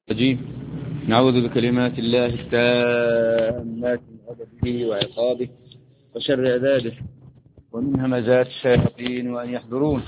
الرجيم. نعوذ بكلمات الله التامات من غضبه وعقابه وشر عباده ومن همزات الشياطين وأن يحضرون.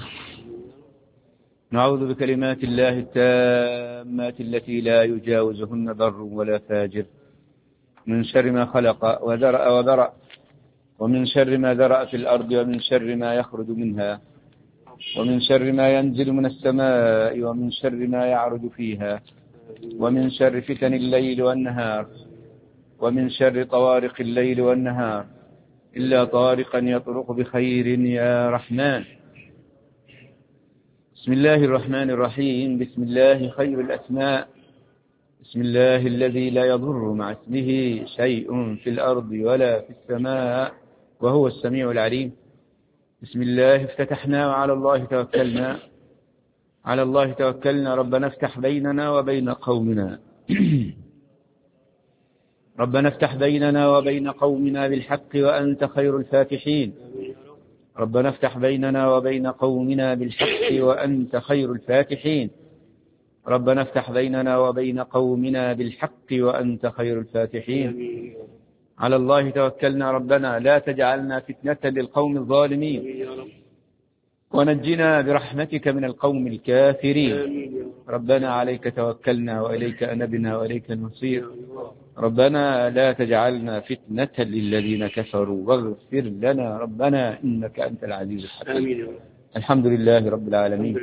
نعوذ بكلمات الله التامات التي لا يجاوزهن بر ولا فاجر من شر ما خلق وذرأ وبرأ ومن شر ما ذرأ في الأرض ومن شر ما يخرج منها ومن شر ما ينزل من السماء ومن شر ما يعرج فيها ومن شر فتن الليل والنهار ومن شر طوارق الليل والنهار إلا طارقا يطرق بخير يا رحمن. بسم الله الرحمن الرحيم. بسم الله خير الأسماء. بسم الله الذي لا يضر مع اسمه شيء في الأرض ولا في السماء وهو السميع العليم. بسم الله افتتحنا وعلى الله توكلنا. على الله توكلنا. ربنا افتح بيننا وبين قومنا ربنا افتح بيننا وبين قومنا بالحق وأنت خير الفاتحين. ربنا افتح بيننا وبين قومنا بالحق وأنت خير الفاتحين. ربنا افتح بيننا وبين قومنا بالحق وأنت خير الفاتحين. على الله توكلنا. ربنا لا تجعلنا فتنة للقوم الظالمين ونجنا برحمتك من القوم الكافرين. ربنا عليك توكلنا وإليك أنبنا وإليك المصير. ربنا لا تجعلنا فتنة للذين كفروا واغفر لنا ربنا إنك أنت العزيز الحكيم. الحمد لله رب العالمين.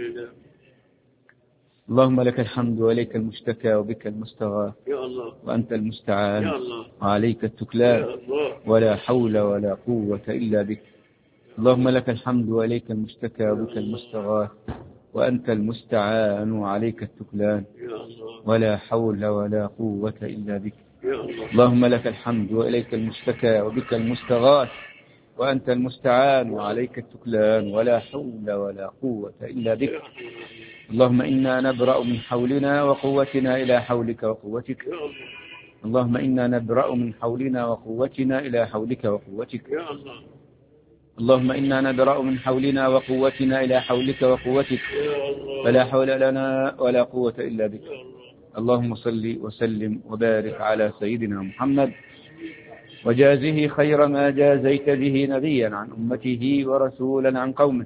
اللهم لك الحمد وإليك المشتكى وبك المستغاث وأنت المستعان وعليك التكلان ولا حول ولا قوة إلا بك. اللهم لك الحمد وإليك المشتكى وبك المستغاث وأنت المستعان وعليك التكلان ولا حول ولا قوة إلا بك. اللهم لك الحمد وإليك المشتكى وبك المستغاث وأنت المستعان وعليك التكلان ولا حول ولا قوة إلا بك. اللهم إنا نبرأ من حولنا وقوتنا إلى حولك وقوتك. اللهم إنا نبرأ من حولنا وقوتنا إلى حولك وقوتك. اللهم إنا نبرأ من حولنا وقوتنا إلى حولك وقوتك فلا حول لنا ولا قوة إلا بك. اللهم صل وسلم وبارك على سيدنا محمد وجازه خير ما جازيت به نبيا عن أمته ورسولا عن قومه.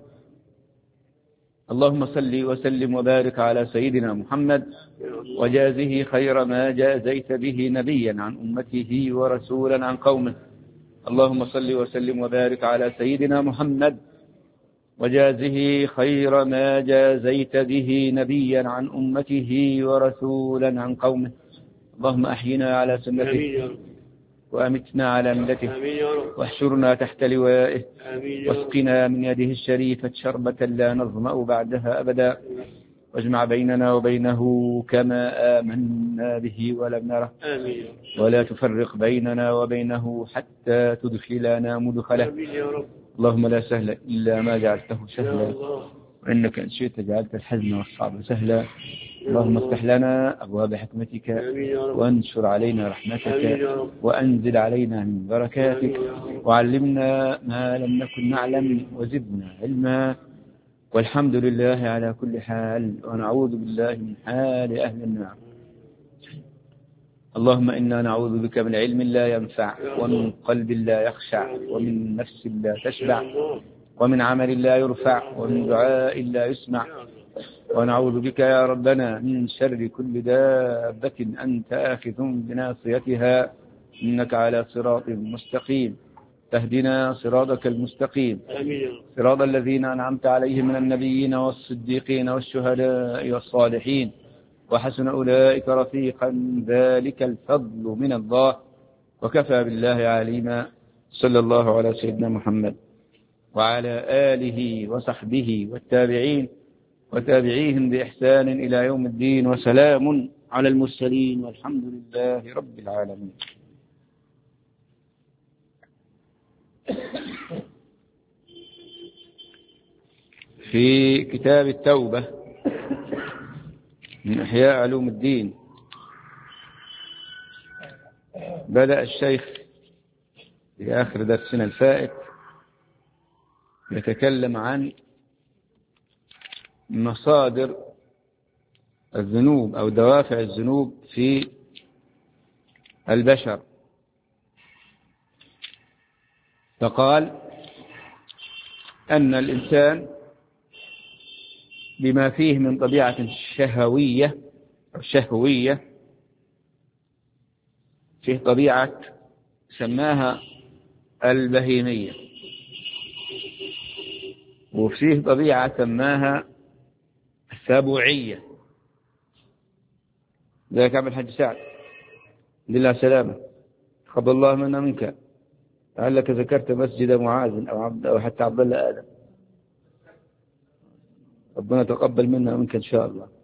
اللهم صل وسلم وبارك على سيدنا محمد وجازه خير ما جازيت به نبيا عن أمته ورسولا عن قومه. اللهم صل وسلم وبارك على سيدنا محمد وجازه خير ما جازيت به نبيا عن أمته ورسولا عن قومه. اللهم أحينا على سنته وأمتنا على ملته واحشرنا تحت لوائه واسقنا من يده الشريفة شربة لا نظمأ بعدها أبدا واجمع بيننا وبينه كما آمنا به ولم نره ولا تفرق بيننا وبينه حتى تدخلنا مدخله. اللهم لا سهل إلا ما جعلته سهلا وإنك إن شئت جعلت الحزن والصعب سهلا. اللهم افتح لنا أبواب حكمتك وانشر علينا رحمتك وأنزل علينا من بركاتك وعلمنا ما لم نكن نعلم وزدنا علما. والحمد لله على كل حال ونعوذ بالله من حال أهل النار. اللهم إنا نعوذ بك من علم لا ينفع ومن قلب لا يخشع ومن نفس لا تشبع ومن عمل لا يرفع ومن دعاء لا يسمع. ونعوذ بك يا ربنا من شر كل دابة أنت آخذ بناصيتها إنك على صراط مستقيم. تهدنا صراطك المستقيم صراط الذين أنعمت عليهم من النبيين والصديقين والشهداء والصالحين وحسن أولئك رفيقا ذلك الفضل من الله وكفى بالله عليما. صلى الله على سيدنا محمد وعلى آله وصحبه والتابعين وتابعيهم بإحسان إلى يوم الدين وسلام على المرسلين والحمد لله رب العالمين. في كتاب التوبة من إحياء علوم الدين بدأ الشيخ في آخر درسنا الفائت يتكلم عن مصادر الذنوب أو دوافع الذنوب في البشر. فقال أن الإنسان بما فيه من طبيعة شهوية فيه طبيعة سماها البهيمية، وفيه طبيعة سماها السبوعية. ذلك عبد الحج سعد لله سلامة تقبل الله منا منك، لعلك ذكرت مسجد معاذ أو حتى عبد الله آدم، ربنا تقبل منا ومنك إن شاء الله.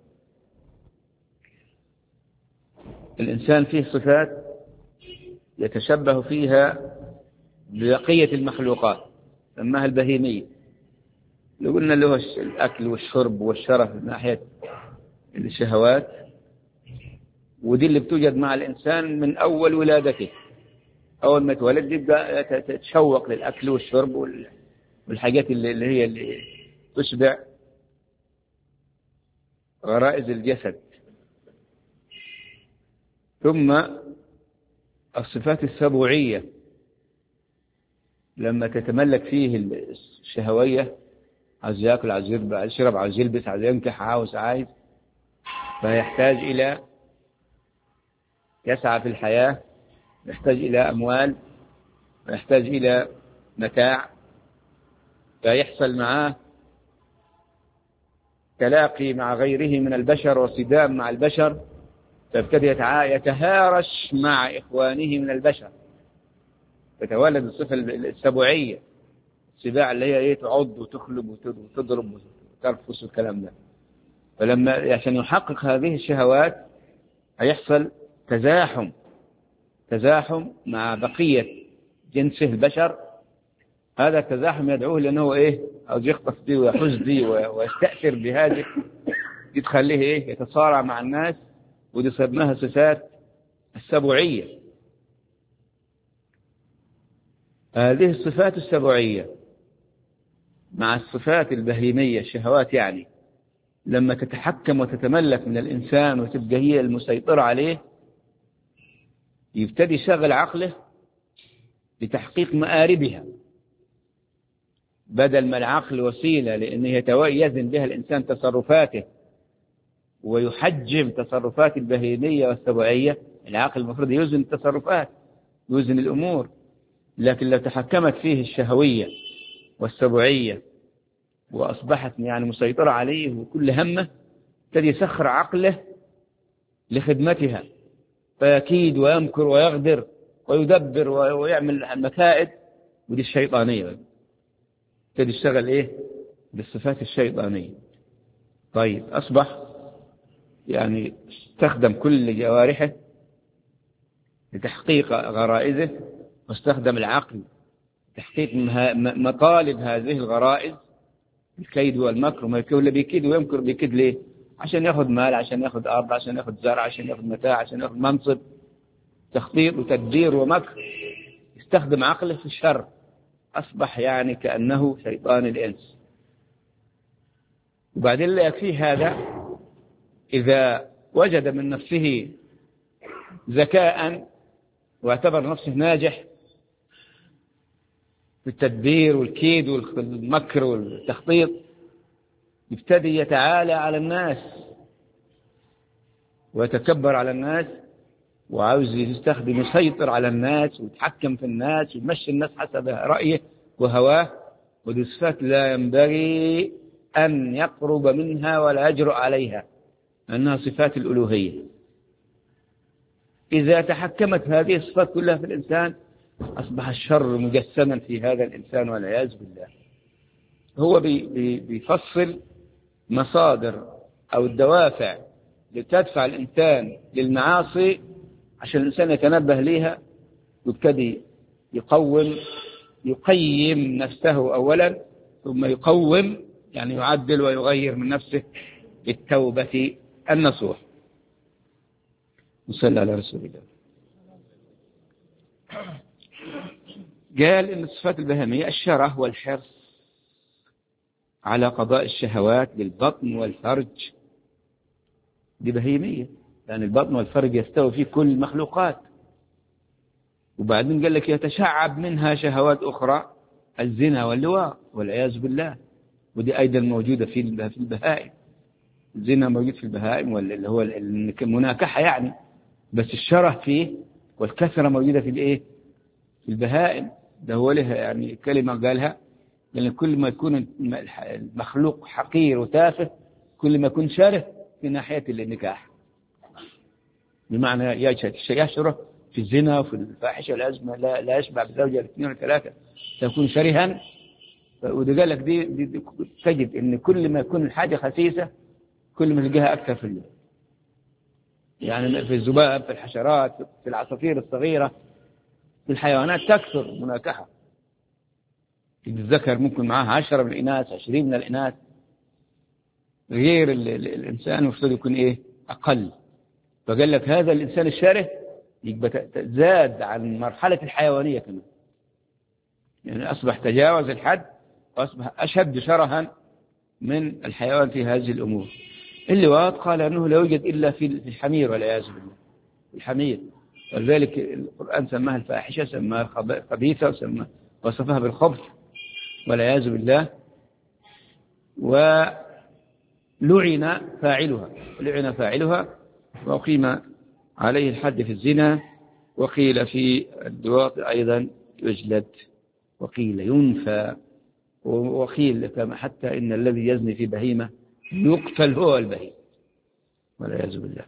الإنسان فيه صفات يتشبه فيها ببقية المخلوقات سماها البهيمية، لو قلنا له الأكل والشرب والشرف من ناحية الشهوات، ودي اللي بتوجد مع الإنسان من أول ولادته. أول ما يتولد يبدأ تتشوق للأكل والشرب والحاجات اللي تشبع غرائز الجسد. ثم الصفات السبوعية لما تتملك فيه الشهوية، عايز يأكل، عايز يشرب، عايز يلبس، عايز ينكح، عايز، فيحتاج إلى يسعى في الحياة، يحتاج إلى أموال، ويحتاج إلى متاع، فيحصل معاه تلاقي مع غيره من البشر وصدام مع البشر، فابتدى يتهارش مع إخوانه من البشر، تتولد الصفة السبوعية، السباع اللي هي تعض وتخلب وتضرب وترفس الكلام ده. فلما عشان يحقق هذه الشهوات هيحصل تزاحم مع بقية جنسه البشر. هذا التزاحم يدعوه لأنه أو يخطف دي ويحز دي ويستأثر بهذه، يتخليه يتصارع مع الناس، ودي سماها صفات السبوعية. هذه الصفات السبوعية مع الصفات البهيمية الشهوات، يعني لما تتحكم وتتملك من الإنسان وتبقى هي المسيطرة عليه، يبتدي يشغل عقله لتحقيق مآربها، بدل ما العقل وسيلة لأنه يتوازن بها الإنسان تصرفاته ويحجم تصرفات البهيمية والسبوعية. العقل المفروض يوزن التصرفات، يوزن الأمور، لكن لو تحكمت فيه الشهوية والسبوعية وأصبحت يعني مسيطرة عليه وكل همه، ابتدي يسخر عقله لخدمتها، فيكيد ويمكر ويغدر ويدبر ويعمل مكائد، ودي الشيطانية، ابتدي يشتغل بالصفات الشيطانية. طيب أصبح يعني استخدم كل جوارحه لتحقيق غرائزه، واستخدم العقل لتحقيق مطالب هذه الغرائز، الكيد والمكر. وما اللي بيكيد ويمكر بيكيد ليه؟ عشان ياخذ مال، عشان ياخذ أرض، عشان ياخذ زرع، عشان ياخذ متاع، عشان ياخذ منصب. تخطيط وتدبير ومكر، يستخدم عقله في الشر، أصبح يعني كأنه شيطان الإنس. وبعدين لا يكفيه هذا، إذا وجد من نفسه ذكاء واعتبر نفسه ناجح في التدبير والكيد والمكر والتخطيط، يبتدي يتعالى على الناس ويتكبر على الناس، وعاوز يسيطر على الناس ويتحكم في الناس ويمشي الناس حسب رأيه وهواه. ودي صفات لا ينبغي أن يقرب منها ولا يجرؤ عليها، أنها صفات الألوهية. إذا تحكمت هذه الصفات كلها في الإنسان، أصبح الشر مجسما في هذا الإنسان والعياذ بالله. هو بيفصل مصادر أو الدوافع لتدفع الإنسان للمعاصي عشان الإنسان يتنبه ليها، ويبتدي يقيم نفسه أولا، ثم يقوم يعني يعدل ويغير من نفسه بالتوبة النصوح. نصلي على رسول الله. قال إن الصفات البهيمية الشره والحرص على قضاء الشهوات بالبطن والفرج، دي بهيمية، لأن البطن والفرج يستوي فيه كل المخلوقات. وبعدين قال لك يتشعب منها شهوات أخرى، الزنا واللواط والعياذ بالله، ودي أيضا موجودة في البهائم. الزنا موجود في البهائم، اللي هو المناكحة يعني، بس الشره فيه والكثرة موجودة في الإيه؟ في البهائم. ده هو لها يعني كلمة قالها، لأن كل ما يكون المخلوق حقير وتافه كل ما يكون شره في ناحية النكاح، بمعنى يشره في الزنا وفي الفاحشة والأزمة، لا يشبع بزوجة الاثنين والثلاثة، تكون شرها. وده قال لك دي تجد إن كل ما يكون الحاجة خسيسة كل ما تلقاها أكثر في الليل، يعني في الذباب، في الحشرات، في العصافير الصغيرة، في الحيوانات تكثر مناكحة. الذكر ممكن معها 10 من الإناث، 20 من الإناث، غير الإنسان المفروض يكون إيه؟ أقل. فقال لك هذا الإنسان الشره يبقى زاد عن مرحلة الحيوانية كمان، يعني أصبح تجاوز الحد وأصبح أشد شرها من الحيوان في هذه الأمور. اللواط قال أنه لا يوجد إلا في الحمير والعياذ بالله، الحمير. ولذلك القرآن سماها الفاحشة، سماها خبيثة، وصفها بالخبث والعياذ بالله. ولعن فاعلها وأقيم عليه الحد في الزنا، وقيل في اللواط أيضا يجلد، وقيل ينفى، وقيل كما حتى إن الذي يزني في بهيمة يقتل هو البهيم والعياذ بالله.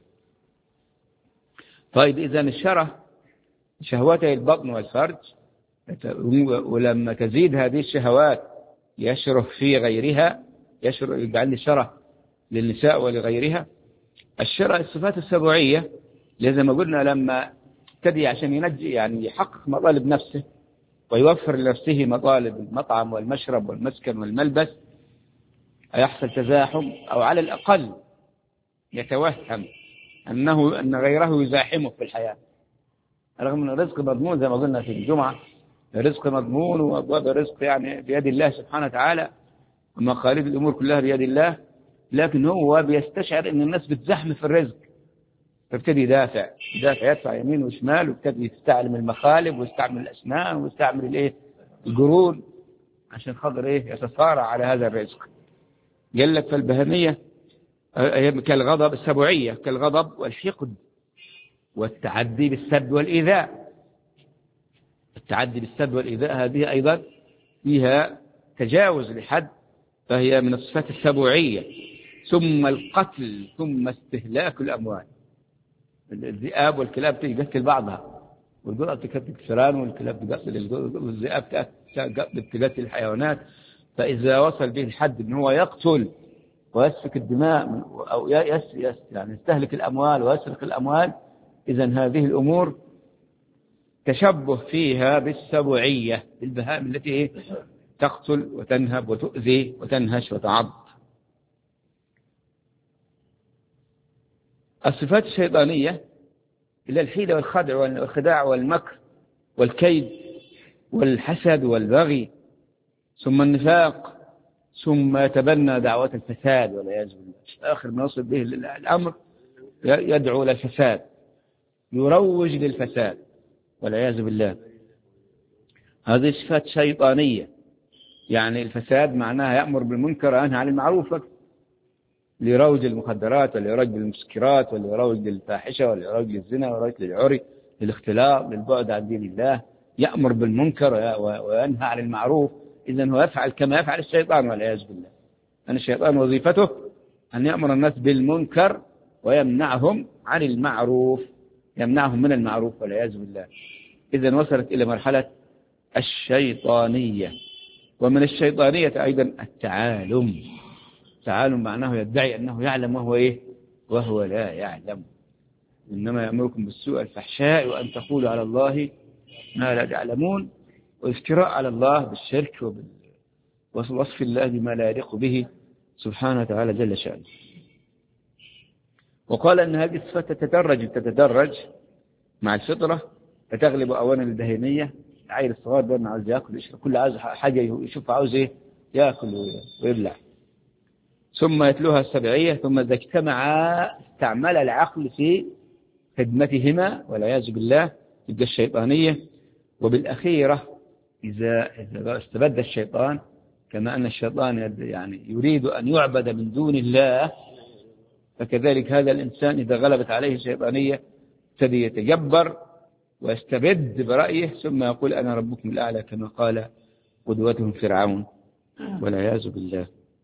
طيب إذن الشره شهوته البطن والفرج، ولما تزيد هذه الشهوات يشره في غيرها، يجعل الشره للنساء ولغيرها. الشره الصفات السبوعية زي ما قلنا، لما ابتدي عشان ينجي يعني يحقق مطالب نفسه ويوفر لنفسه مطالب المطعم والمشرب والمسكن والملبس، يحصل تزاحم، أو على الأقل يتوهم أن غيره يزاحمه في الحياة، رغم أن الرزق مضمون زي ما قلنا في الجمعة. الرزق مضمون، وأبواب الرزق يعني بيد الله سبحانه وتعالى، ومقاليد الأمور كلها بيد الله، لكن هو بيستشعر أن الناس بتزحم في الرزق، فابتدي يدفع يمين وشمال، وابتدي يستعمل المخالب ويستعمل الأسنان ويستعمل القرون عشان خاطر يتصارع على هذا الرزق. قال لك فالبهمية كالغضب السبوعية، كالغضب والحقد والتعدي بالسب والإيذاء. التعدي بالسب والإيذاء هذه أيضا فيها تجاوز لحد، فهي من الصفات السبوعية. ثم القتل، ثم استهلاك الأموال. الذئاب والكلاب تقتل بعضها، والقطط تقتل الفئران، والكلاب تقتل والذئاب تقتل الحيوانات. فإذا وصل به الحد أنه هو يقتل ويسفك الدماء، أو يعني يستهلك الأموال ويسرق الأموال، إذن هذه الأمور تشبه فيها بالسبوعية، بالبهائم التي تقتل وتنهب وتؤذي وتنهش وتعض. الصفات الشيطانية إلى الحيلة والخدع والخداع والمكر والكيد والحسد والبغي، ثم النفاق، ثم يتبنى دعوة الفساد والعياذ بالله. آخر ما يصل به الأمر يدعو للفساد، يروج للفساد والعياذ بالله. هذه صفات شيطانية، يعني الفساد معناها يأمر بالمنكر وينهى عن المعروف، ليروج المخدرات، وليروج المسكرات، وليروج للفاحشة، وليروج للزنا، وليروج للعري، للاختلاط، للبعد عن دين الله. يأمر بالمنكر وينهى عن المعروف. إذن هو يفعل كما يفعل الشيطان والعياذ بالله. أن الشيطان وظيفته أن يأمر الناس بالمنكر ويمنعهم عن المعروف، يمنعهم من المعروف والعياذ بالله. إذن وصلت إلى مرحلة الشيطانية. ومن الشيطانية أيضا التعالم. التعالم معناه يدعي أنه يعلم وهو لا يعلم. إنما يأمركم بالسوء الفحشاء وأن تقولوا على الله ما لا تعلمون، وافتراء على الله بالشرك ووصف الله بما لا يليق به سبحانه وتعالى جل شأنه. وقال أن هذه الصفات تتدرج مع الفطرة، فتغلب أولا البهيمية. العيل الصغير ده عاوز يأكل يشرب، كل عاوز حاجة يشوف عاوز يأكل ويبلع. ثم يتلوها السبعية، ثم إذا اجتمعا استعمل العقل في خدمتهما والعياذ بالله تبقى الشيطانية. وبالأخيرة إذا استبد الشيطان، كما أن الشيطان يعني يريد أن يعبد من دون الله، فكذلك هذا الإنسان إذا غلبت عليه الشيطانية ابتدي يتجبر ويستبد برأيه، ثم يقول أنا ربكم الأعلى كما قال قدوتهم فرعون والعياذ بالله.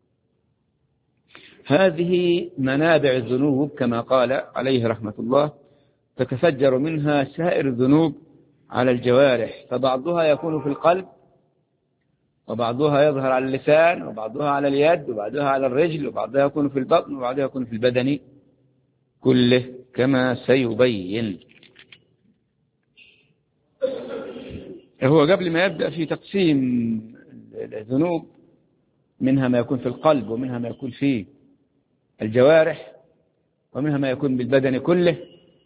هذه منابع الذنوب كما قال عليه رحمة الله، تتفجر منها سائر الذنوب على الجوارح، فبعضها يكون في القلب، وبعضها يظهر على اللسان، وبعضها على اليد، وبعضها على الرجل، وبعضها يكون في البطن، وبعضها يكون في البدن كله كما سيبين. هو قبل ما يبدأ في تقسيم الذنوب، منها ما يكون في القلب، ومنها ما يكون في الجوارح، ومنها ما يكون بالبدن كله،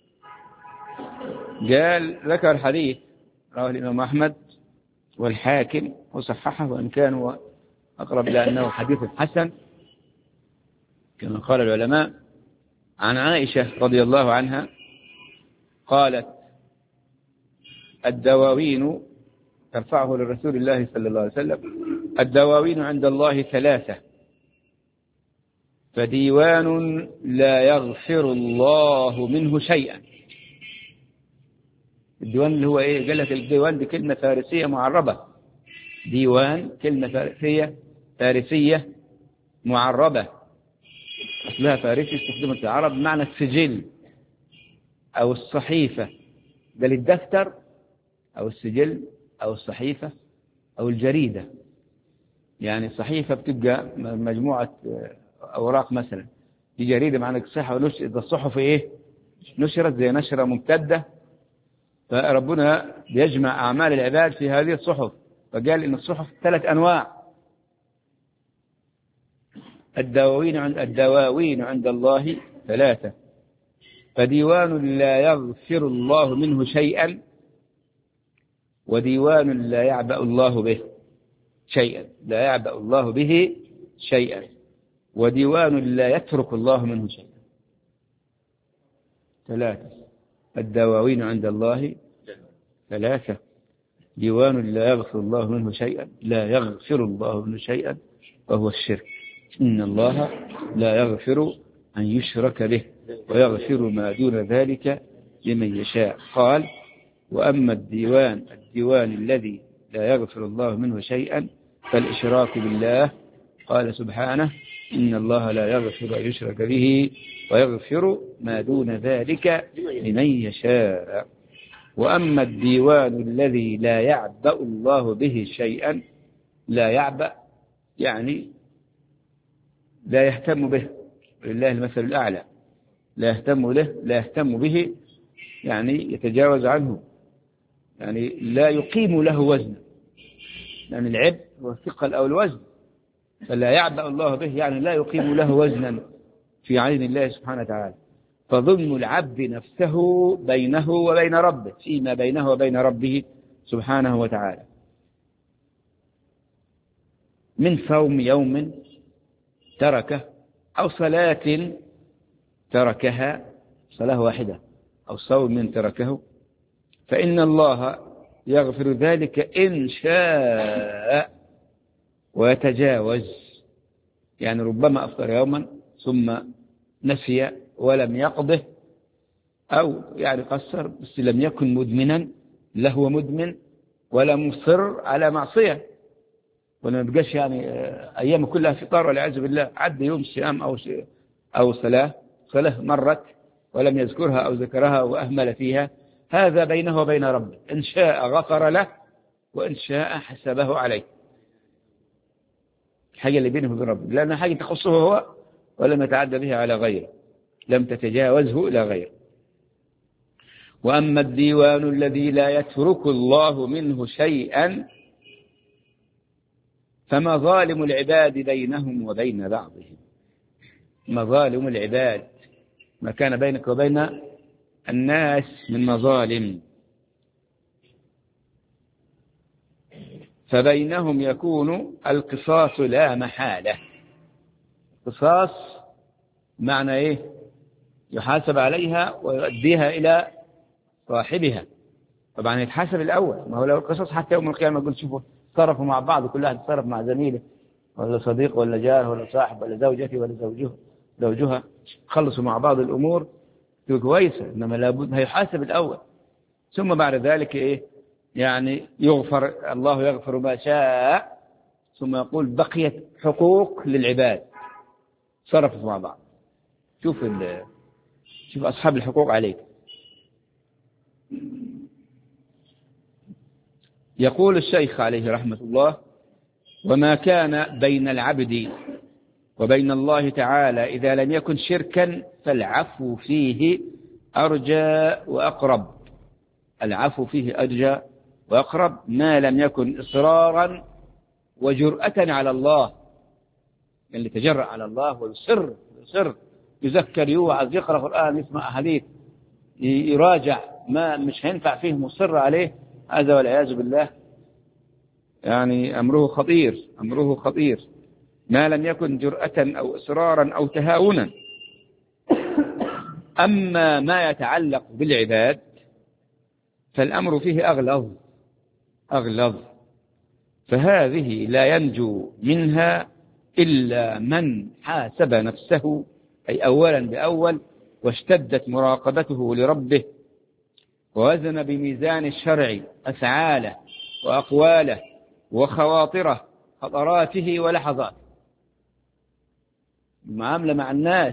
ذكر حديث رواه الإمام أحمد والحاكم وصححه، وإن كان هو أقرب إلى أنه حديث حسن كما قال العلماء، عن عائشة رضي الله عنها قالت الدواوين، ترفعه لرسول الله صلى الله عليه وسلم، الدواوين عند الله ثلاثة، فديوان لا يغفر الله منه شيئا. الديوان اللي هو ايه؟ قال لك الديوان دي كلمة فارسية معربة، ديوان كلمة فارسية معربة، أصلها فارسي استخدمت في العرب بمعنى السجل أو الصحيفة، ده للدفتر أو السجل أو الصحيفة أو الجريدة. يعني صحيفة بتبقى مجموعة أوراق مثلا، دي جريدة معنى صحة، إذا الصحف إيه؟ نشرت زي نشرة ممتدة، فربنا بيجمع أعمال العباد في هذه الصحف، فقال إن الصحف 3 أنواع. الدواوين عند الله 3، فديوان لا يغفر الله منه شيئا، وديوان لا يعبأ الله به شيئا، لا يعبأ الله به شيئا، وديوان لا يترك الله منه شيئا. 3 الدواوين عند الله 3، ديوان لا يغفر الله منه شيئا، لا يغفر الله منه شيئا، وهو الشرك. إن الله لا يغفر أن يشرك به ويغفر ما دون ذلك لمن يشاء. قال وأما الديوان الذي لا يغفر الله منه شيئا فالإشراك بالله، قال سبحانه إن الله لا يغفر أن يشرك به ويغفر ما دون ذلك لمن يشاء. وأما الديوان الذي لا يعبأ الله به شيئا، لا يعبأ يعني لا يهتم به، لله المثل الأعلى، لا يهتم به يعني يتجاوز عنه، يعني لا يقيم له وزن، يعني العبء هو الثقل أو الوزن، فلا يعبأ الله به يعني لا يقيم له وزنا في عين الله سبحانه وتعالى. فظلم العبد نفسه بينه وبين ربه، فيما بينه وبين ربه سبحانه وتعالى، من صوم يوم تركه، أو صلاة تركها، صلاة واحدة أو صوم تركه، فإن الله يغفر ذلك إن شاء ويتجاوز. يعني ربما أفطر يوما ثم نسي ولم يقضه، أو يعني قصر بس لم يكن مدمنا، لا هو مدمن ولا مصر على معصية، ولا نبقاش يعني أيام كلها فطار والعياذ بالله، عد يوم صيام أو صلاة مرت ولم يذكرها أو ذكرها وأهمل فيها، هذا بينه وبين ربه، إن شاء غفر له وإن شاء حسبه عليه. الحاجة اللي بينه وبين ربه، لأنها حاجة تخصه هو ولم يتعدى بها على غيره، لم تتجاوزه إلى غيره. وأما الديوان الذي لا يترك الله منه شيئا فمظالم العباد بينهم وبين بعضهم. مظالم العباد، ما كان بينك وبين الناس من مظالم، فبينهم يكون القصاص لا محالة. القصاص معنى إيه؟ يحاسب عليها ويؤديها إلى صاحبها. طبعا يتحاسب الأول، ما هو لو القصاص حتى يوم القيامة يقول شوفوا تصرفوا مع بعض، كل واحد يتصرف مع زميله ولا صديق ولا جار ولا صاحب ولا زوجتي ولا زوجها، خلصوا مع بعض الأمور تبقى كويسة. إنما لابد هيحاسب الأول، ثم بعد ذلك إيه؟ يعني الله يغفر ما شاء، ثم يقول بقيت حقوق للعباد صرفوا مع بعض. شوف أصحاب الحقوق عليك. يقول الشيخ عليه رحمة الله: وما كان بين العبد وبين الله تعالى إذا لم يكن شركا فالعفو فيه أرجى وأقرب. العفو فيه أرجى وأقرب ما لم يكن إصرارا وجرأة على الله، اللي يتجرأ على الله ويصر يذكر يوعظ يقرأ قرآن يسمع حديث يراجع، ما مش هينفع فيه مصر عليه، هذا والعياذ بالله يعني أمره خطير ما لم يكن جرأة أو إصرارا أو تهاونا. أما ما يتعلق بالعباد فالأمر فيه أغلظ، فهذه لا ينجو منها إلا من حاسب نفسه، أي أولا بأول، واشتدت مراقبته لربه، ووزن بميزان الشرع أفعاله وأقواله وخواطره، خطراته ولحظاته. المعاملة مع الناس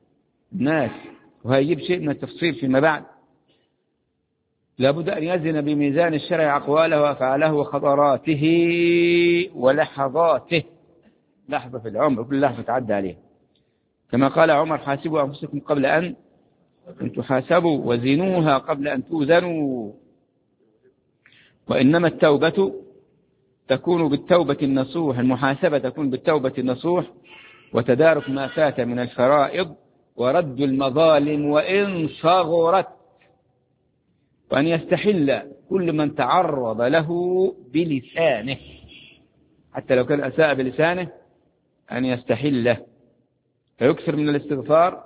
وهيجيب شيء من التفصيل فيما بعد. لابد أن يزن بميزان الشرع أقواله وأفعاله وخطراته ولحظاته. لحظة في العمر كل لحظة تعدى عليها، كما قال عمر: حاسبوا أنفسكم قبل أن تحاسبوا وزنوها قبل أن توزنوا. وإنما التوبة تكون بالتوبة النصوح، المحاسبة تكون بالتوبة النصوح، وتدارك ما فات من الفرائض، ورد المظالم وإن صغرت، وأن يستحل كل من تعرض له بلسانه، حتى لو كان أساء بلسانه أن يستحله، فيكثر من الاستغفار،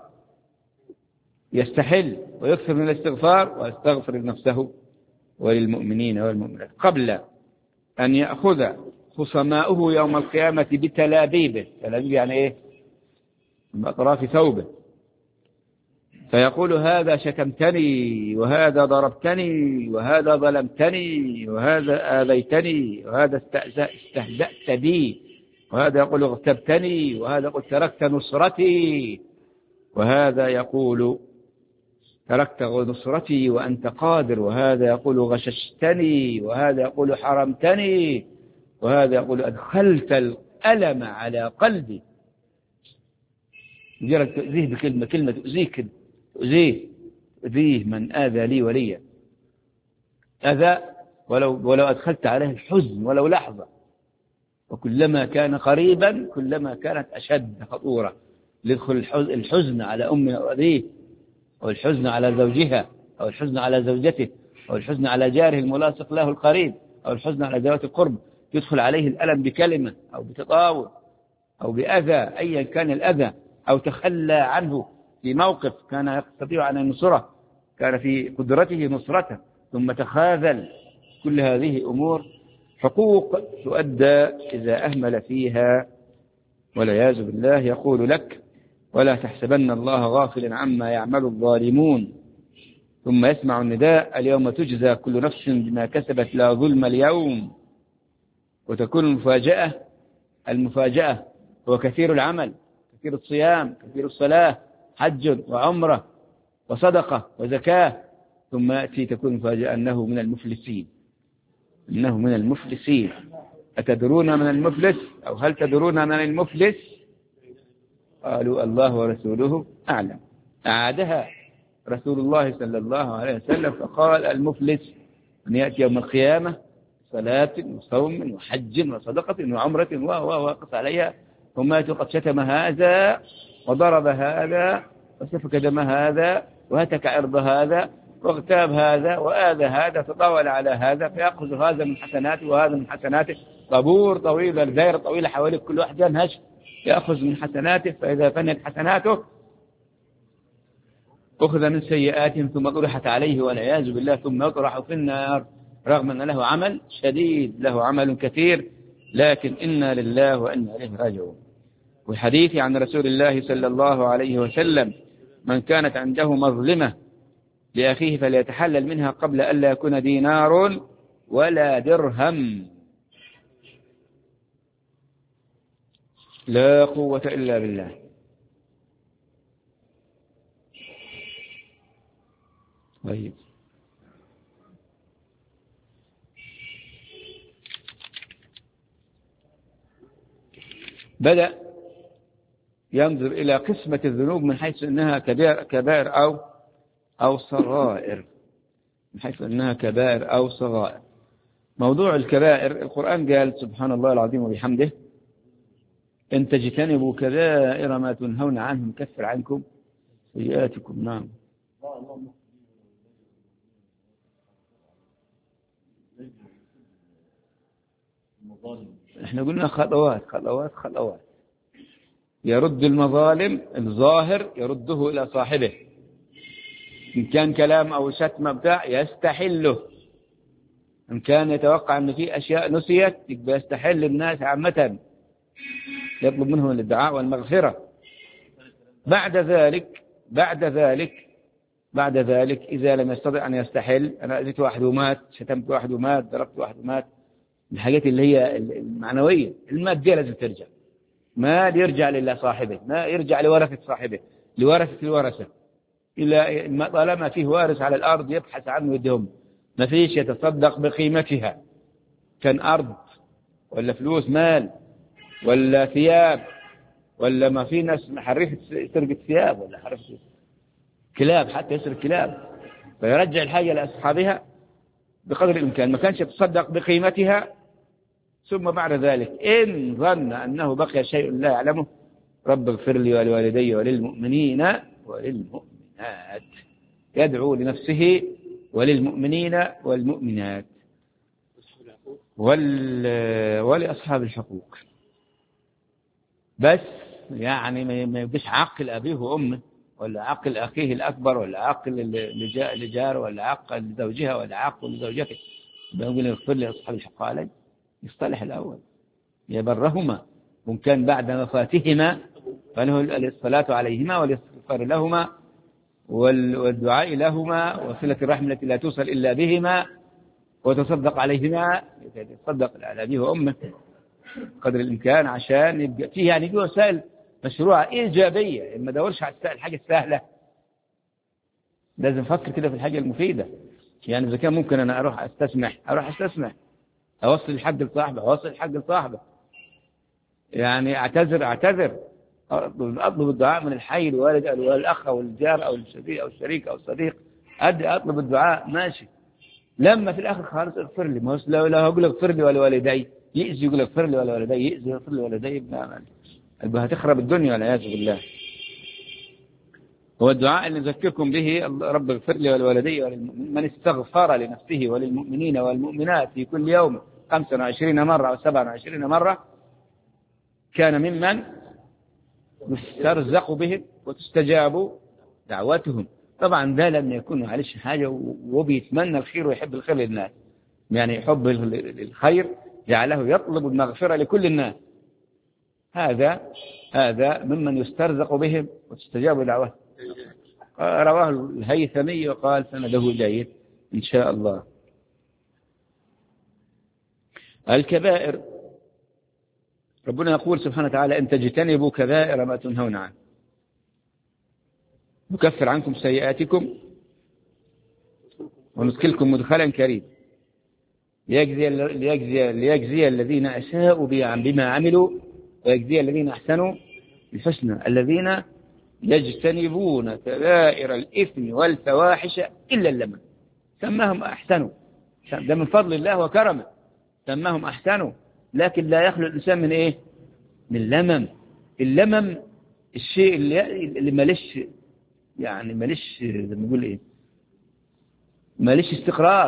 يستحل ويكثر من الاستغفار ويستغفر لنفسه وللمؤمنين والمؤمنات قبل أن يأخذ خصماؤه يوم القيامة بتلابيبه. تلابيب يعني إيه؟ بأطراف ثوبه، فيقول: هذا شتمتني، وهذا ضربتني، وهذا ظلمتني، وهذا آذيتني، وهذا استهزأت بي، وهذا يقول اغتبتني، وهذا يقول تركت نصرتي، وهذا يقول تركت نصرتي وأنت قادر، وهذا يقول غششتني، وهذا يقول حرمتني، وهذا يقول أدخلت الألم على قلبي. مجرد تؤذيه بكلمة تؤذيه من آذى لي وليا أذى، ولو أدخلت عليه الحزن ولو لحظة، وكلما كان قريبا كلما كانت أشد خطورة. يدخل الحزن على أمه أو أبيه، أو الحزن على زوجها، أو الحزن على زوجته، أو الحزن على جاره الملاصق له القريب، أو الحزن على ذوات القرب، يدخل عليه الألم بكلمة أو بتطاول أو بأذى أيا كان الأذى، أو تخلى عنه في موقف كان يستطيع أن ينصره، كان في قدرته نصرته ثم تخاذل. كل هذه أمور حقوق تؤدى إذا أهمل فيها والعياذ بالله. يقول لك: ولا تحسبن الله غافلا عما يعمل الظالمون. ثم يسمع النداء: اليوم تجزى كل نفس بما كسبت لا ظلم اليوم. وتكون المفاجأة هو كثير العمل، كثير الصيام، كثير الصلاة، حج وعمرة وصدقة وزكاة، ثم يأتي تكون المفاجأة أنه من المفلسين. أتدرون من المفلس؟ أو هل تدرون من المفلس؟ قالوا: الله ورسوله أعلم. أعادها رسول الله صلى الله عليه وسلم فقال: المفلس من يأتي يوم القيامة صلاة وصوم وحج وصدقة وعمرة وقص عليها، ثم يأتي قد شتم هذا وضرب هذا وسفك دم هذا وهتك عرض هذا واغتاب هذا وآذى هذا، تطاول على هذا، فيأخذ هذا من حسناته وهذا من حسناته، طابور طويل، الدائرة طويلة حواليك، كل واحد ينهش يأخذ من حسناته، فإذا فنت حسناته أخذ من سيئاتهم ثم طرحت عليه والعياذ بالله، ثم يطرح في النار، رغم أن له عمل شديد، له عمل كثير، لكن إنا لله وإنا إليه راجعون. والحديث عن رسول الله صلى الله عليه وسلم: من كانت عنده مظلمة لأخيه فليتحلل منها قبل أن لا يكون دينار ولا درهم. لا قوة إلا بالله. طيب، بدأ ينظر إلى قسمة الذنوب من حيث أنها كبائر أو صغائر، من حيث أنها كبائر أو صغائر. موضوع الكبائر، القرآن قال سبحان الله العظيم وبحمده: إن تجتنبوا كبائر ما تنهون عنه نكفر عنكم سيئاتكم. نعم، احنا قلنا خطوات خطوات خطوات. يرد المظالم الظاهر يرده إلى صاحبه، إن كان كلام أو شتم بتاع يستحله، إن كان يتوقع أن في أشياء نسيت يبقى يستحل الناس عامة، يطلب منهم الدعاء والمغفرة. بعد ذلك إذا لم يستطع أن يستحل، أنا أذيت واحد ومات، شتمت واحد ومات، ضربت واحد ومات، الحاجات اللي هي المعنوية، المادية لازم ترجع، ما يرجع لله صاحبه، ما يرجع لورثة صاحبه، لورثة الورثة. إلا طالما فيه وارث على الأرض يبحث عنه يدهم، ما فيش يتصدق بقيمتها، كان أرض ولا فلوس مال ولا ثياب، ولا ما في ناس محرفة سرقة ثياب ولا حرفة كلاب، حتى يسرق كلاب، فيرجع الحاجة لأصحابها بقدر الإمكان، ما كانش يتصدق بقيمتها. ثم بعد ذلك إن ظن أنه بقي شيء لا يعلمه: رب اغفر لي ولوالدي وللمؤمنين والمؤمنات، يدعو لنفسه وللمؤمنين والمؤمنات ولأصحاب الحقوق. بس يعني ما يبقاش عاقل أبيه وأمه، ولا عاقل أخيه الأكبر، ولا عاقل لجاره، ولا عاقل لزوجها، ولا عاقل لزوجته، بيقول اغفر لي أصحاب الحق علي. يصطلح الأول، يبرهما، وإن كان بعد وفاتهما فله الصلاة عليهما والاستغفار لهما والدعاء لهما وصلة الرحم التي لا توصل إلا بهما، وتصدق عليهما، يتصدق على أبيه وأمه قدر الإمكان، عشان يبقى فيه يعني فيه وسائل مشروعة إيجابية. ما دورش على الحاجة السهلة، لازم أفكر كده في الحاجة المفيدة. يعني إذا كان ممكن أنا أروح أستسمح، أوصل الحق لصاحبه، يعني أعتذر، أطلب الدعاء من الحي، الوالد أو الأخ أو الجار أو الشريك أو الصديق، أطلب الدعاء ماشي. لما في الآخر خالص اغفر لي، ما لو أقول اغفر لي ولوالدي يأذي، يقول اغفر لي ولوالدي يأذي، اغفر لي ولوالدي هتخرب الدنيا والعياذ بالله. هو الدعاء اللي نذكركم به: رب اغفر لي ولوالدي وللمؤمنين، من استغفر لنفسه وللمؤمنين والمؤمنات في كل يوم 25 مرة أو 27 مرة كان ممن يسترزق بهم وتستجاب دعوتهم. طبعا ده لم يكن معلش حاجة، وبيتمنى الخير ويحب الخير للناس، يعني يحب الخير جعله يطلب المغفرة لكل الناس. هذا ممن يسترزق بهم وتستجاب دعوته. رواه الهيثمي وقال سنده جيد إن شاء الله. الكبائر، ربنا يقول سبحانه وتعالى: إن تجتنبوا كبائر ما تنهون عنه نكفر عنكم سيئاتكم وندخلكم مدخلا كريم، ليجزي الذين أساءوا بما عملوا ويجزي الذين أحسنوا بالحسنى، الذين يجتنبون كبائر الإثم والفواحش إلا اللمم. سماهم أحسنوا، ده من فضل الله وكرمه، سماهم أحسنوا، لكن لا يخلو الإنسان من إيه؟ من اللمم الشيء اللي مالش، يعني مالش زي ما نقول إيه، مالش استقرار،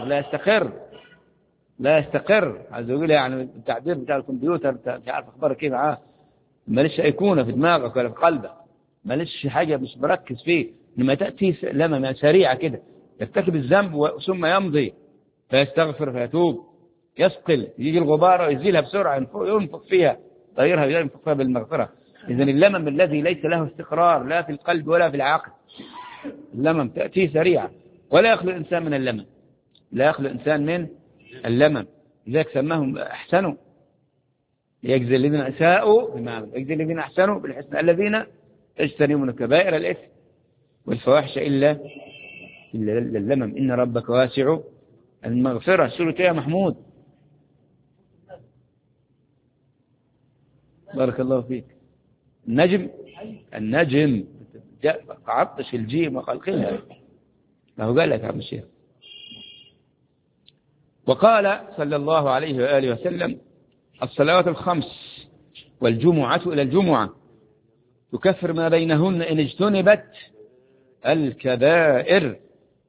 لا يستقر عايز يقول يعني التعبير بتاع الكمبيوتر، مش عارف أخبارك إيه معاه، مالش أيقونة في دماغك ولا في قلبك، مالش حاجة مش مركز فيه. لما تأتي لما سريعة كده يرتكب الذنب ثم يمضي فيستغفر فيتوب، يثقل، يجي الغبار ويزيلها بسرعة، ينفق فيها، طيرها ينفق فيها بالمغفرة. إذن اللمم الذي ليس له استقرار لا في القلب ولا في العقل، اللمم تأتي سريعة، ولا يخلو الإنسان من اللمم، لا يخلو الإنسان من اللمم. لذلك سماهم أحسنوا، يجزي الذين أساءوا بما عملوا، يجزي الذين أحسنوا بالحسنى الذين يجتنبون كبائر الإثم والفواحش إلا اللمم، إن ربك واسع المغفرة. سورة يا محمود. بارك الله فيك. النجم عطش الجيم وخلقها، ما هو قال لك يا عم الشيخ. وقال صلى الله عليه وآله وسلم: الصلوات الخمس والجمعة إلى الجمعة تكفر ما بينهن إن اجتنبت الكبائر.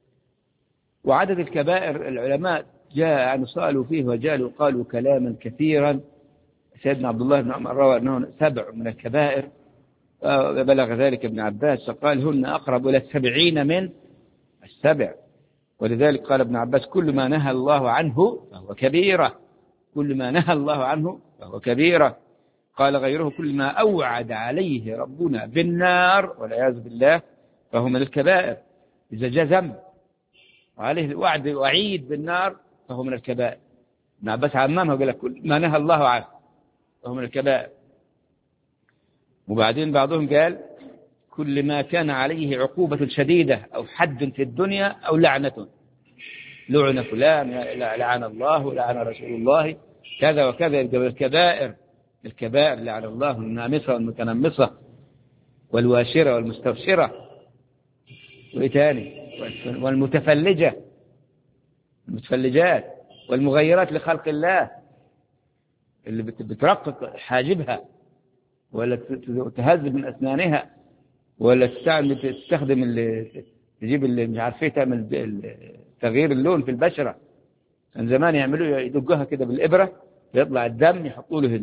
وعدد الكبائر العلماء جاء يعني سألوا فيه وجالوا قالوا كلاما كثيرا. سيدنا عبد الله بن عمر روى أنه 7 من الكبائر، بلغ ذلك ابن عباس فقال هن أقرب إلى 70 من 7. ولذلك قال ابن عباس: كل ما نهى الله عنه فهو كبيرة، كل ما نهى الله عنه فهو كبيرة. قال غيره: كل ما أوعد عليه ربنا بالنار والعياذ بالله فهو من الكبائر. إذا جاء ذنب وعليه وعد وعيد بالنار فهو من الكبائر. ابن عباس عمامه وقال لك: كل ما نهى الله عنه فهو من الكبائر. وبعدين بعضهم قال: كل ما كان عليه عقوبة شديدة أو حد في الدنيا أو لعنة، لعن فلان، لعن الله، لعن رسول الله، كذا وكذا، الكبائر. الكبائر لعن الله النامصة والمتنمصة والواشرة والمستبشرة، وإيه تاني؟ والمتفلجة، المتفلجات، والمغيرات لخلق الله، اللي بترقق حاجبها ولا تهذب من أسنانها ولا تستخدم اللي تجيب اللي مش عارفين تعمل تغيير اللون في البشرة. كان زمان يعملوا يدقوها كده بالإبرة يطلع الدم، يحطوا له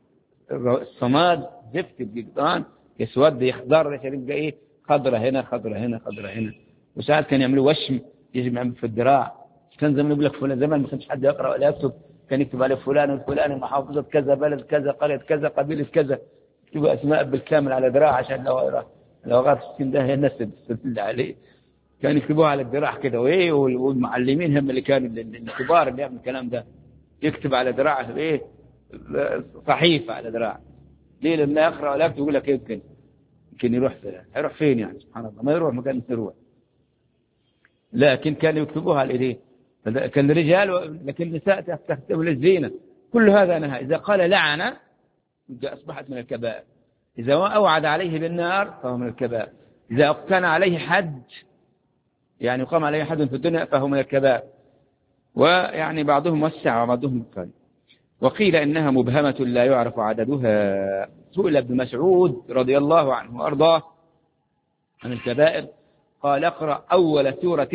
الصماد زفت الجدران يسود يخضر عشان يبقى ايه، خضرة هنا خضرة هنا خضرة هنا. وساعات كان يعملوا وشم يجي يعمل في الذراع. كان زمان يقول لك فلان، زمان ما كانش حد يقرأ ولا يكتب، كان يكتب عليه فلان والفلاني محافظة كذا، بلد كذا، قرية كذا، قبيلة كذا، يكتب أسماء بالكامل على ذراع عشان لو غاب السن ده الناس تدل عليه. كان يكتبوها على الذراع كده، وايه، والمعلمين هم اللي كانوا الكبار اللي يعملوا الكلام ده، يكتب على ذراعه ايه، صحيفة على ذراعه. ليه؟ لما يقرأ ولا يكتب يقول لك يمكن يروح فين، هيروح فين يعني؟ سبحان الله، ما يروح مكان يروح. لكن كانوا يكتبوها على ايديه. كان الرجال، لكن النساء تكتب للزينة. كل هذا نهى. إذا قال لعنة أصبحت من الكبائر. إذا أوعد عليه بالنار فهو من الكبائر. إذا كان عليه حد، يعني قام عليه حد في الدنيا فهو من الكبائر. ويعني بعضهم وسع وبعضهم قال. وقيل إنها مبهمة لا يعرف عددها. سئل ابن مسعود رضي الله عنه وأرضاه عن الكبائر، قال: اقرأ أول سورة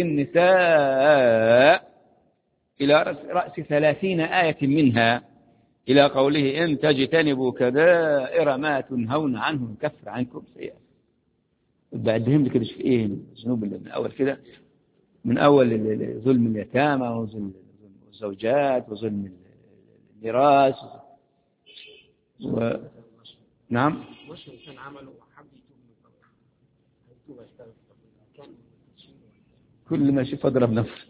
النساء إلى رأس 30 آية منها إلى قوله: إن تجتنبوا كبائر ما تنهون عنه نكفر عنكم سيئات. بعدهم كده في إيه الذنوب اللي من أول كده، من أول ظلم اليتامى وظلم الزوجات وظلم الميراث نعم. مش إنسان عمله وحب يتوب كل ما شوف أضرب نفسه.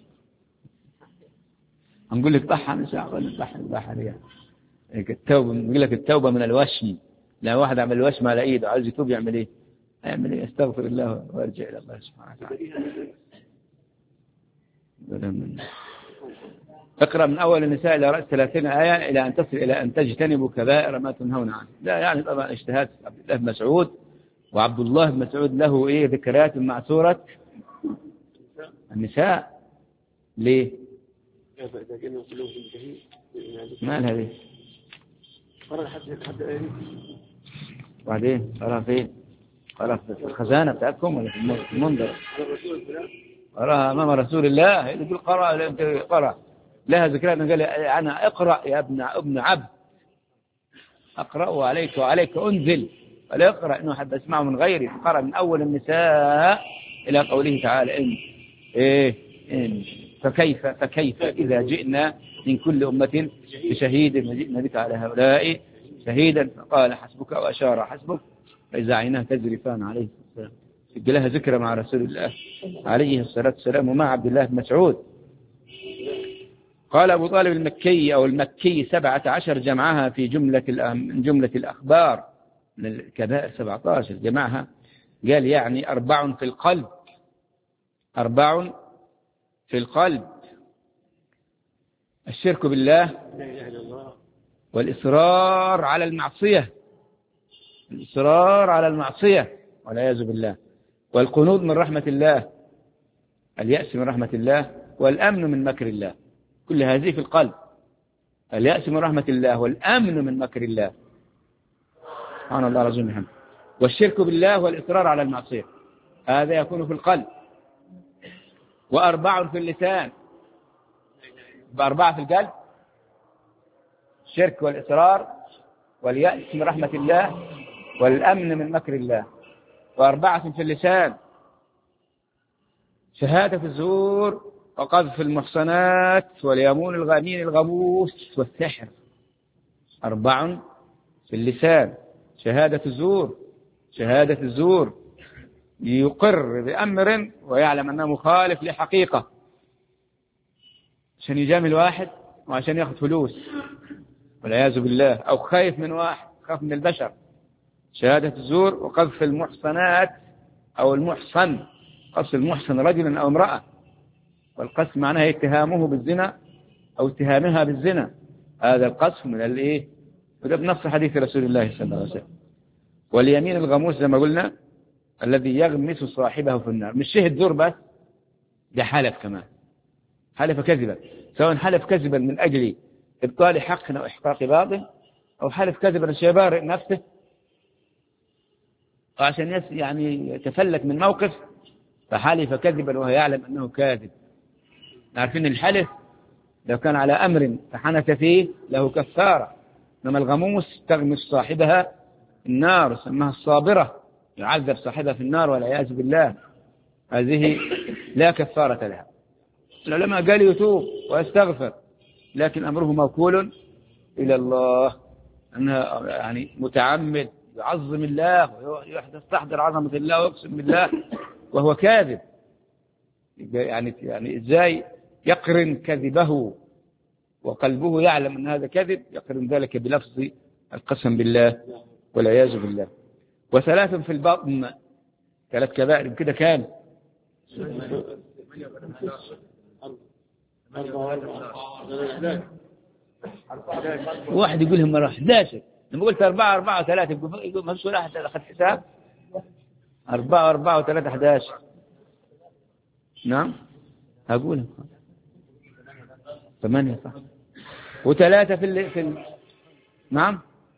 هنقول لك طحن شعب طحن يعني التوبة. نقول لك التوبة من الوشم. لا واحد عمل الوشم على ايده عايز يتوب يعمل ايه؟ يعمل ايه؟ استغفر الله وارجع الى الله سبحانه وتعالى. اقرأ من اول النساء الى رأس 30 آية الى ان تصل الى ان تجتنبوا كبائر ما تنهون عنه. لا يعني طبعا اجتهاد عبد الله بن مسعود، وعبد الله بن مسعود له ايه ذكريات مع سورة النساء. ليه؟ ما لها ليه؟ قرأ حد بعدين قرأ فين؟ قرأ في الخزانة بتاعتكم ولا في المنظر؟ قرأ أمام رسول الله. يقول قرأ لها ذكريات. قال أنا اقرأ يا ابن عبد. أقرأه عليك وعليك أنزل، ولا يقرأ إنه حد يسمعه من غيري. قرأ من أول النساء إلى قوله تعالى إن فكيف إذا جئنا من كل أمة بشهيد وجئنا بك على هؤلاء شهيدا. فقال حسبك وأشار حسبك، فإذا عيناه تجرفان عليه السلام. سجل لها ذكرى مع رسول الله عليه الصلاة والسلام ومع عبد الله بن مسعود. قال أبو طالب المكي أو المكي 17 جمعها في جملة الأخبار من الكبائر 17 جمعها، قال يعني 4 في القلب، 4 في القلب: الشرك بالله، والإصرار على المعصية، الإصرار على المعصية والعياذ بالله، والقنوط من رحمة الله، اليأس من رحمة الله، والأمن من مكر الله. كل هذه في القلب: اليأس من رحمة الله والأمن من مكر الله. سبحان الله العظيم وبحمده. والشرك بالله والإصرار على المعصية، هذا يكون في القلب. و4 في اللسان، 4 في القلب: الشرك والإصرار واليأس من رحمة الله والأمن من مكر الله. و4 في اللسان: شهادة الزور وقذف المحصنات واليمين الغموس والسحر. 4 في اللسان: شهادة الزور، شهادة الزور يقر بأمر ويعلم أنه مخالف لحقيقة عشان يجامل واحد وعشان يأخذ فلوس والعياذ بالله، أو خايف من واحد، خاف من البشر. شهادة الزور وقذف المحصنات أو المحصن، قص المحصن رجلا أو امرأة، والقذف معناه اتهامه بالزنا أو اتهامها بالزنا. هذا القذف من الإيه؟ وده بنص حديث رسول الله صلى الله عليه وسلم. واليمين الغموس زي ما قلنا الذي يغمس صاحبه في النار. مش شهد زور بس، ده حلف كمان، حلف كذبا، سواء حلف كذبا من أجل إبطال حق أو إحقاق باطل، أو حلف كذبا عشان يبرئ نفسه وعشان يعني يتفلت من موقف، فحلف كذبا وهو يعلم أنه كاذب. عارفين الحلف لو كان على أمر فحنث فيه له كفارة، إنما الغموس تغمس صاحبها النار، سماها الصابرة، يعذب صاحبها في النار والعياذ بالله. هذه لا كفارة لها. العلماء قالوا يتوب ويستغفر، لكن أمره موكول إلى الله، أنها يعني متعمد يعظم الله ويستحضر عظمة الله ويقسم بالله وهو كاذب. يعني إزاي يقرن كذبه وقلبه يعلم أن هذا كذب، يقرن ذلك بلفظ القسم بالله والعياذ بالله. و3 في البطن، 3 كبائر كده كان. واحد يقول لهم مرة 11، لما قلت 4 4 3 يقول ما فيش ولا أحد أخذ حساب. 4 4 3 11. نعم أقولها 8 صح. و3 في نعم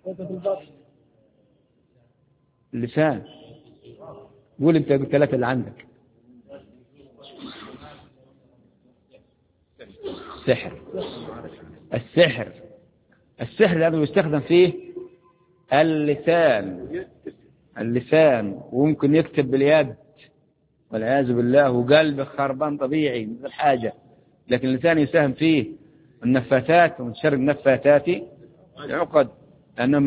اللسان. قول انت 3 اللي عندك. السحر هذا يستخدم فيه اللسان، وممكن يكتب باليد والعياذ بالله، وقلب خربان طبيعي من الحاجة، لكن اللسان يساهم فيه النفاثات، ومن شر النفاثات العقد، لأنه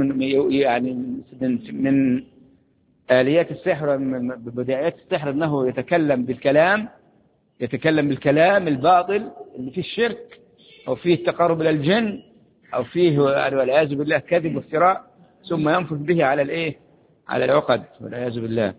من آليات السحر، من بدايات السحر أنه يتكلم بالكلام الباطل اللي فيه الشرك أو فيه التقرب إلى الجن أو فيه والعياذ بالله كذب وافتراء، ثم ينفذ به على العقد والعياذ بالله.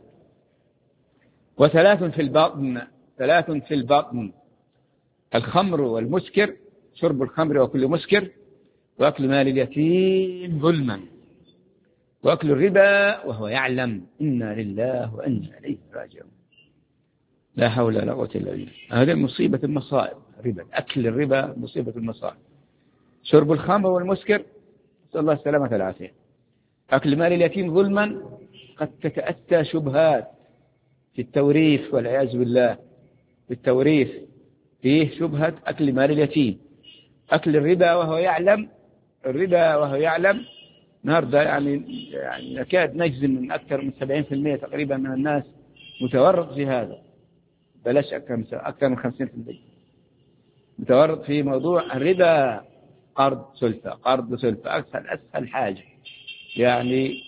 و3 في البطن: الخمر والمسكر، شرب الخمر وكل مسكر، وأكل مال اليتيم ظلما، وأكل الربا وهو يعلم. إنا لله وإنا إليه راجعون. لا حول ولا قوة إلا بالله. هذه مصيبة المصائب، ربا، أكل الربا مصيبة المصائب. شرب الخمر والمسكر، نسأل الله السلامة والعافية. أكل مال اليتيم ظلما، قد تتأتى شبهات في التوريث والعياذ بالله. في التوريث فيه شبهة أكل مال اليتيم. أكل الربا وهو يعلم، النهارده يعني نكاد نجزم من أكثر من 70% تقريبا من الناس متورط في هذا، بلاش أكثر من 50% متورط في موضوع الربا. قرض سلفة، قرض سلفة، أسهل حاجة يعني.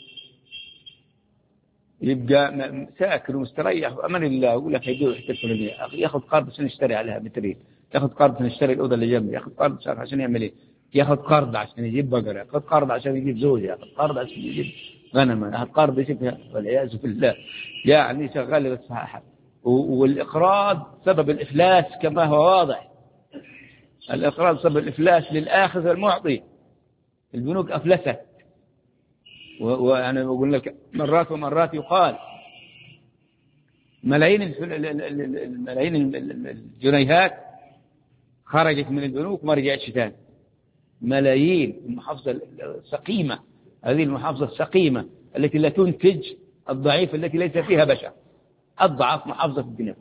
يبقى ساكن ومستريح وأمان الله، يقول لك هيدور حتة فلانية، ياخذ قرض عشان يشتري عليها مترين، ياخذ قرض عشان يشتري الأوضة اللي جنبه، ياخذ قرض عشان يعمل إيه، ياخذ قرض عشان يجيب بقرة، ياخذ قرض عشان يجيب زوجة، ياخذ قرض عشان يجيب غنم، ياخذ قرض يجيب، والعياذ بالله يعني شغال بالصحة. والإقراض سبب الإفلاس كما هو واضح. الإقراض سبب الإفلاس للآخذ والمعطي. البنوك أفلست، وأنا بقول لك مرات ومرات يقال ملايين الجنيهات خرجت من البنوك ما رجعتش تاني. ملايين. المحافظة السقيمة، هذه المحافظة السقيمة التي لا تنتج، الضعيف التي ليس فيها بشر، أضعف محافظة في الدنيا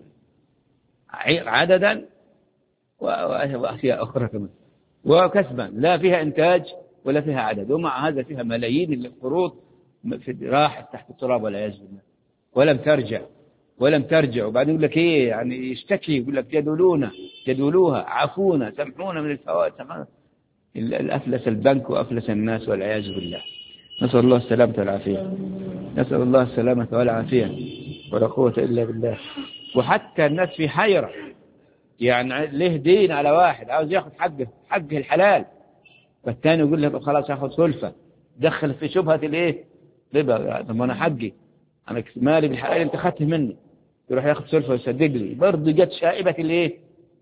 عددا وأشياء أخرى كمان، وكسبا لا فيها إنتاج ولا فيها عدد، ومع هذا فيها ملايين القروض راحت تحت التراب والعياذ بالله، ولم ترجع. وبعدين يقول لك إيه يعني، يشتكي يقول لك جدولوها، عفونا، سامحونا من الفوائد. الأفلس البنك وأفلس الناس والعياذ بالله. نسأل الله السلامة والعافية، نسأل الله السلامة والعافية، ولا قوة إلا بالله. وحتى الناس في حيرة، يعني له دين على واحد عاوز ياخذ حقه الحلال، فالثاني يقول له خلاص ياخذ سلفة، دخل في شبهة الايه، ربا. طب انا حقي، انا مالي بالحلال انت اخذته مني، يروح ياخذ سلفة ويصدق لي. برضه جت شائبة الايه،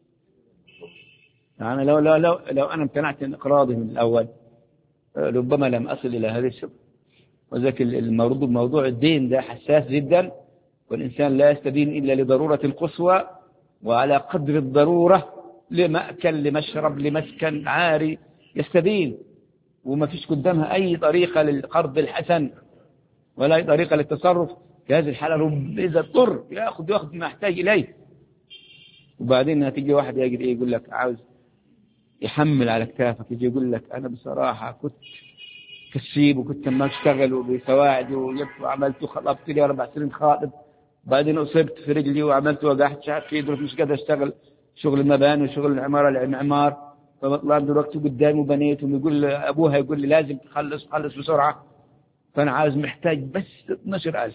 يعني لو انا امتنعت من اقراضه من الاول ربما لم اصل الى هذه الشبهة. وذلك موضوع الدين ده حساس جدا، والانسان لا يستدين الا لضرورة قصوى، وعلى قدر الضرورة، لمأكل لمشرب لمسكن عاري يستدين، وما فيش قدامها أي طريقة للقرض الحسن ولا أي طريقة للتصرف في هذه الحالة. إذا اضطر يأخذ ما يحتاج إليه. وبعدين هتيجي واحد يقول لك عاوز يحمل على كتافك، يجي يقول لك أنا بصراحة كنت كسيب وكنت ما أشتغل وبسواعد وعملت وخلطت لي 4 سنين خاطب، بعدين أصبت في رجلي وعملت وقعت شعب في يدرك مش قادر أشتغل شغل المباني وشغل العمار، فبطلع دلوقتي قدامي وبنيت، ويقول أبوها يقول لي لازم تخلص بسرعة، فأنا عاوز محتاج بس 12,000.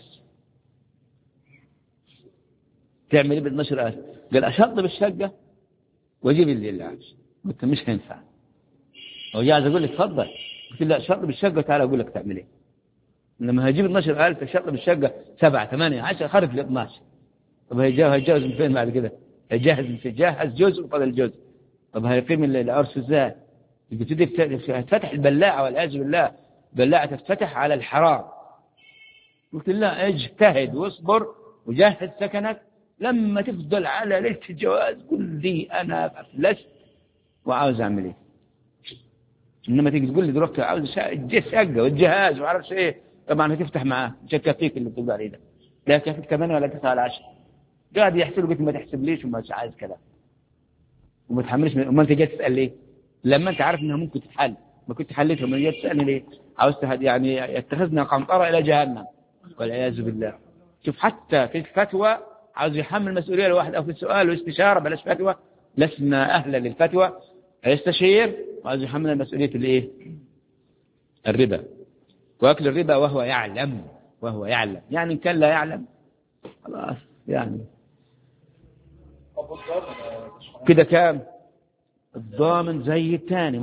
تعمل إيه ب 12,000؟ قال أشطب بالشقة وأجيب اللي عاوز. قلت مش هينفع. هو جاهز أقول لك تفضل، قلت لا أشطب بالشقة تعال أقول لك تعمل إيه. لما هجيب 12,000 أشطب بالشقة 7 8 10 خرج ل 12. طب هيجهز من فين بعد كده؟ هيجهز جزء وفضل جزء. طب هيقيم العرس ازاي؟ بتبتدي تفتح البلاعة والعياذ بالله، بلاعة تفتح على الحرام. قلت لا اجتهد واصبر وجهز سكنك، لما تفضل على ليلة الجواز قل لي انا افلست وعاوز اعمل ايه. انما تيجي تقول لي دلوقتي عاوز شقة والجهاز وعرفش ايه، طبعا هتفتح معاه مش هتكفيك اللي بتقول عليه ده، لا يكفيك 8 ولا 9 ولا 10. قاعد يحسب، قلت ما تحسبليش وما عايز كلام وما تحملش وما انت جاي تسال ليه لما انت عارف انها ممكن تتحل؟ ما كنت حلتها، ما جاي تسالني ليه؟ عاوز يعني يتخذنا قنطره الى جهنم والعياذ بالله. شوف حتى في الفتوى عاوز يحمل مسؤوليه الواحد، او في السؤال والاستشاره بلاش فتوى، لسنا اهلا للفتوى، يستشير وعاوز يحمل المسؤوليه الايه؟ الربا، واكل الربا وهو يعلم يعني ان كان لا يعلم خلاص يعني كده كام الضامن زي الثاني.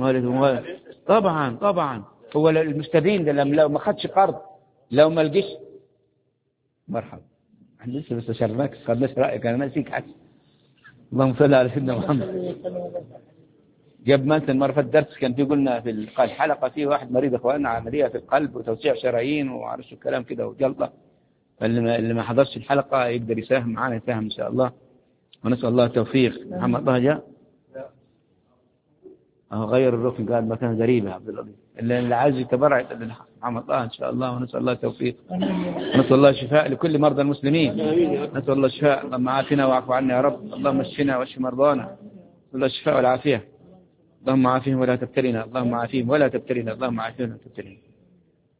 طبعا هو المستدين ده لو ما خدش قرض، لو ما لقيش مرحبا احنا لسه بس شرناك خدناش رايك، انا ناسيك حاجه. اللهم صل على سيدنا محمد. جاب مثلا مره في الدرس كان في قلنا في الحلقه في واحد مريض اخواننا عمليه في القلب وتوسيع شرايين وعرش الكلام كده وجلطه، اللي ما حضرش الحلقه يقدر يساهم معنا، يساهم ان شاء الله، ونسال الله التوفيق. محمد طه جاء غير الركن قال مكان غريب يا عبد اللطيف، اللي عايز يتبرع محمد طه ان شاء الله، ونسال الله التوفيق، ونسال الله الشفاء لكل مرضى المسلمين، نسال الله الشفاء. اللهم عافنا واعف عنا يا رب، اللهم اشفنا واشف مرضانا، نسال الله الشفاء والعافيه. اللهم عافهم ولا تبتلنا، اللهم عافهم ولا تبتلنا، اللهم عافهم ولا تبتلنا.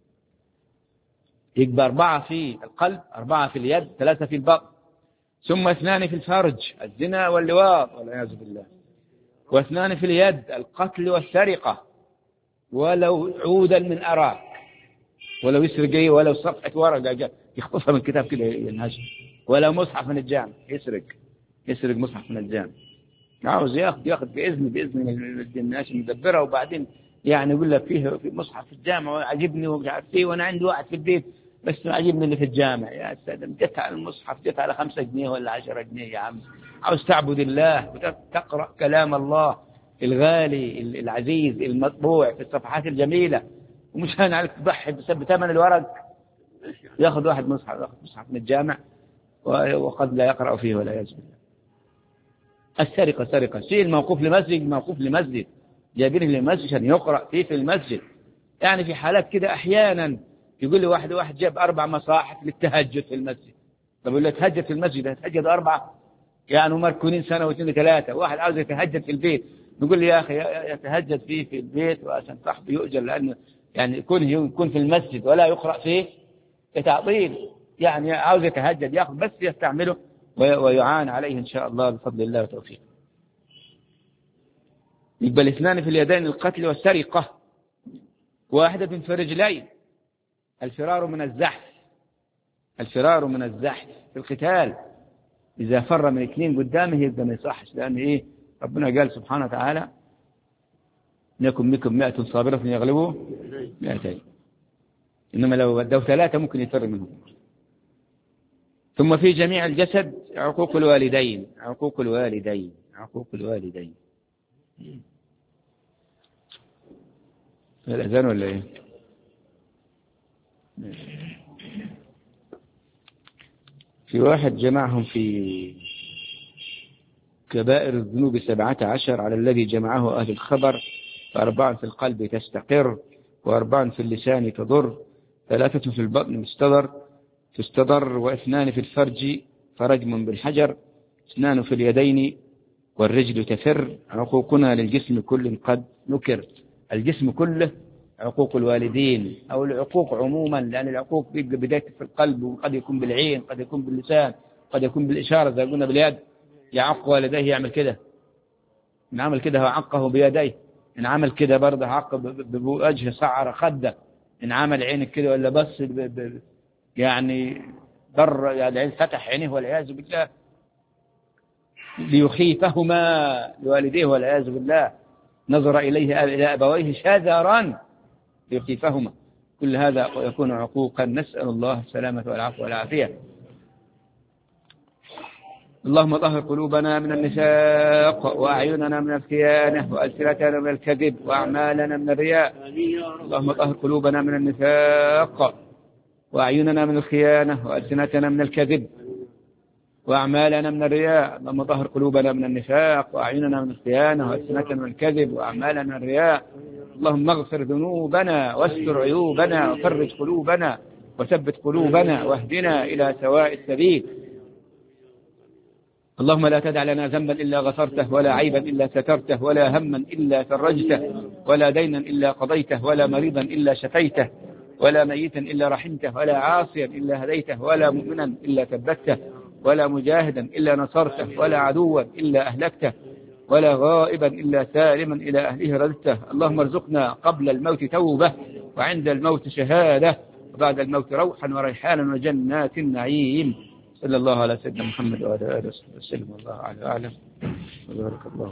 يبقى 4 في القلب، 4 في اليد، 3 في البطن، ثم 2 في الفرج الزنا واللواط والعياذ بالله، و2 في اليد القتل والسرقة، ولو عودا من أراك، ولو يسرق ولو صفحة ورقة يخطفها من كتاب كده ينهش، ولو مصحف من الجامع يسرق مصحف من الجامع، عاوز ياخذ بإذن الناس المدبرة، وبعدين يعني يقول لك فيه في مصحف في الجامع وعجبني ومش عارف ايه، وانا عندي واحد في البيت بس عجبني اللي في الجامع. يا سلام، جت على المصحف جت على 5 جنيه ولا 10 جنيه يا عم، عاوز تعبد الله وتقرأ كلام الله الغالي العزيز المطبوع في الصفحات الجميلة، ومش هان عليك تضحي بثمن الورق. ياخذ واحد مصحف من الجامع وقد لا يقرأ فيه ولا يزبط. السرقة سرقة، شيء موقوف لمسجد جايبينه للمسجد عشان يقرأ فيه في المسجد. يعني في حالات كده أحيانا يقول لي واحد جاب 4 مصاحف للتهجد في المسجد. طب يقول له تهجد في المسجد، هتهجد 4 يعني مركونين سنة و2 و3، واحد عاوز يتهجد في البيت، نقول لي يا أخي يتهجد فيه في البيت وعشان صاحبه يؤجر، لأنه يعني يكون في المسجد ولا يقرأ فيه تعطيل، يعني عاوز يتهجد يأخذ بس يستعمله ويعان عليه إن شاء الله بفضل الله وتوفيقه. يبقى 2 في اليدين القتل والسرقة، 1 في الرجلين الفرار من الزحف في القتال. إذا فر من 2 قدامه يبقى ما يصحش، لأن إيه ربنا قال سبحانه وتعالى يكن منكم 100 صابرة يغلبوا 200، إنما لو بدوا 3 ممكن يفر منهم. ثم في جميع الجسد عقوق الوالدين. الأذان ولا إيه؟ في واحد جمعهم في كبائر الذنوب 17 على الذي جمعه أهل الخبر، ف4 في القلب تستقر، و4 في اللسان تضر، 3 في البطن تستضر، و2 في الفرج فرجم بالحجر، 2 في اليدين والرجل تفر. عقوقنا للجسم كل قد نكر. الجسم كله عقوق الوالدين أو العقوق عموما، لأن العقوق بيبقى بداية في القلب، وقد يكون بالعين، قد يكون باللسان، قد يكون بالإشارة إذا قلنا باليد. يعق والديه يعمل كده، إن عمل كده عقه بيديه، إن عمل كده برضه عق بوجه صعر خده، إن عمل عينك كده ولا بص يعني ضر يعني فتح عينه والعياذ بالله، ليخيفهما لوالديه والعياذ بالله، نظر إلى أبويه شاذرا ليخيفهما. كل هذا يكون عقوقا، نسأل الله السلامة والعفو والعافية. اللهم طهر قلوبنا من النفاق، وأعيننا من الخيانة، وألسنتنا من الكذب، وأعمالنا من الرياء. اللهم طهر قلوبنا من النفاق، وأعيننا من الخيانة، وألسنتنا من الكذب، وأعمالنا من الرياء. اللهم طهر قلوبنا من النفاق، وأعيننا من الخيانة، وألسنتنا من الكذب، وأعمالنا من الرياء. اللهم اغفر ذنوبنا واستر عيوبنا وفرج قلوبنا وثبت قلوبنا واهدنا إلى سواء السبيل. اللهم لا تدع لنا ذنبا إلا غفرته، ولا عيبا إلا سترته، ولا هما إلا فرجته، ولا دينا إلا قضيته، ولا مريضا إلا شفيته، ولا ميتا إلا رحمته، ولا عاصيا إلا هديته، ولا مؤمنا إلا ثبته، ولا مجاهدا إلا نصرته، ولا عدوا إلا أهلكته، ولا غائبا إلا سالما إلى أهله رددته. اللهم ارزقنا قبل الموت توبة، وعند الموت شهادة، وبعد الموت روحا وريحانا وجنات النعيم. صلى الله على سيدنا محمد وعلى آله وسلم، والله أعلم. وبارك الله.